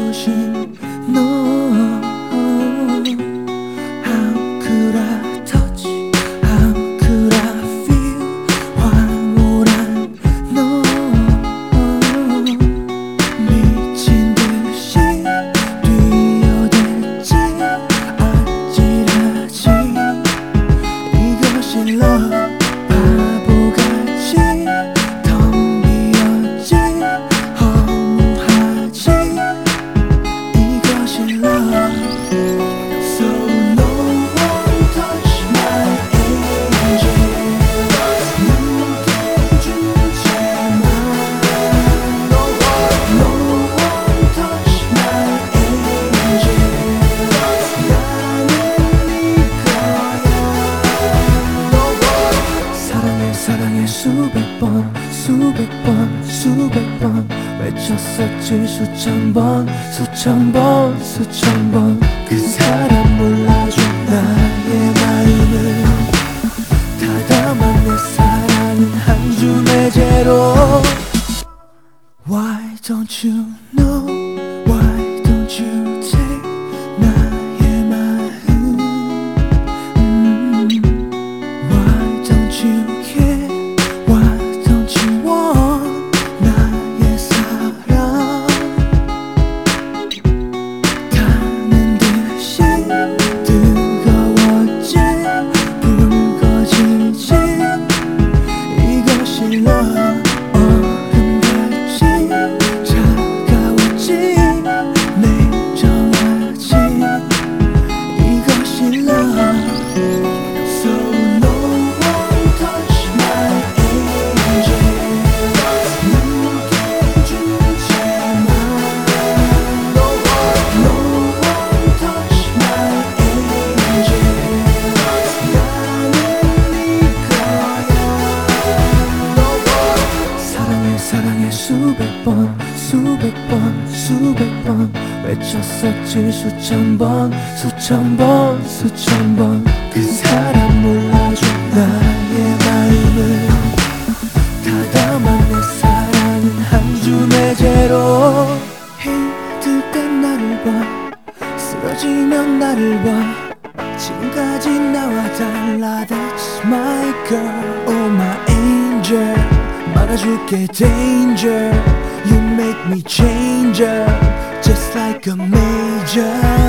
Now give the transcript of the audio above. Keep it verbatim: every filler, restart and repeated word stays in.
이곳인 너. How could I touch, how could I feel 황홀한 너. 미친 듯이 뛰어댔지 아찔하지 이것이 love. 바보같이 텅 비었지 허무하지 이것이 love. So no one touch my angel. 눈동주지 마. No one touch my angel. 나는 네 거야. 사랑해 사랑해 수백 번 수백 번 수백 번 외쳤었지 수천 번 수천 번 수천 번. 그 사람 몰라줘 나의 마음을 다 담아 내 사랑은 한 줌의 제로. Why don't you know? Why don't you take 나의 마음? 음. Why don't you care? Why don't you want 나의 사랑? 타는 듯이 뜨거워진 붉어지지 이것이 love. 얼음같이 차가워지 냉정하지 이것이 love. So no one touch my angel. 눈동주지 마. No one, no one touch my angel. 나는 네 거야. No one. 사랑해 사랑해 수백 번 수백 번 수백 번 외쳤었지 수천 번 수천 번 수천 번. 그 사람 몰라줘 나의 마음을 다 담아 내 사랑은 한 줌의 제로. 힘들 땐 나를 봐 쓰러지면 나를 봐 지금까지 나와 달라. That's my girl, oh my angel. 말아줄게 danger. You make me changer just like a major.